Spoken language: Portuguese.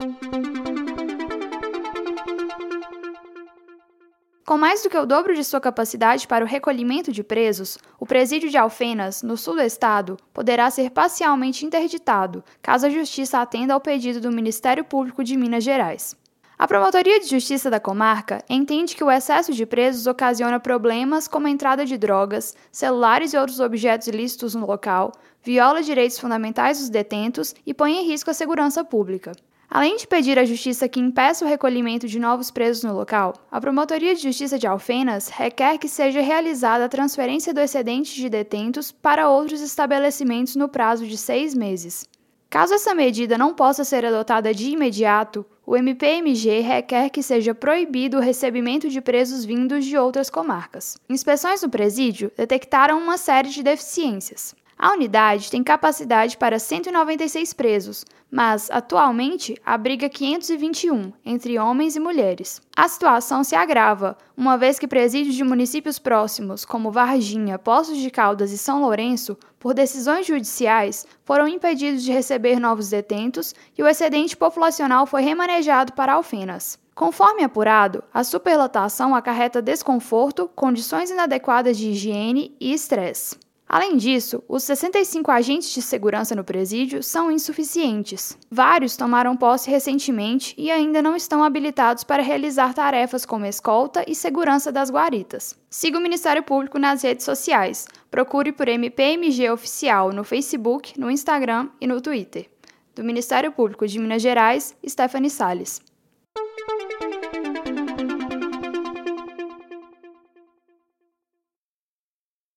Com mais do que o dobro de sua capacidade para o recolhimento de presos, o presídio de Alfenas, no sul do estado, poderá ser parcialmente interditado, caso a Justiça atenda ao pedido do Ministério Público de Minas Gerais. A Promotoria de Justiça da comarca entende que o excesso de presos ocasiona problemas como a entrada de drogas, celulares e outros objetos ilícitos no local, viola direitos fundamentais dos detentos e põe em risco a segurança pública. Além de pedir à Justiça que impeça o recolhimento de novos presos no local, a Promotoria de Justiça de Alfenas requer que seja realizada a transferência do excedente de detentos para outros estabelecimentos no prazo de 6 meses. Caso essa medida não possa ser adotada de imediato, o MPMG requer que seja proibido o recebimento de presos vindos de outras comarcas. Inspeções no presídio detectaram uma série de deficiências. A unidade tem capacidade para 196 presos, mas, atualmente, abriga 521, entre homens e mulheres. A situação se agrava, uma vez que presídios de municípios próximos, como Varginha, Poços de Caldas e São Lourenço, por decisões judiciais, foram impedidos de receber novos detentos e o excedente populacional foi remanejado para Alfenas. Conforme apurado, a superlotação acarreta desconforto, condições inadequadas de higiene e estresse. Além disso, os 65 agentes de segurança no presídio são insuficientes. Vários tomaram posse recentemente e ainda não estão habilitados para realizar tarefas como escolta e segurança das guaritas. Siga o Ministério Público nas redes sociais. Procure por MPMG Oficial no Facebook, no Instagram e no Twitter. Do Ministério Público de Minas Gerais, Stephanie Salles.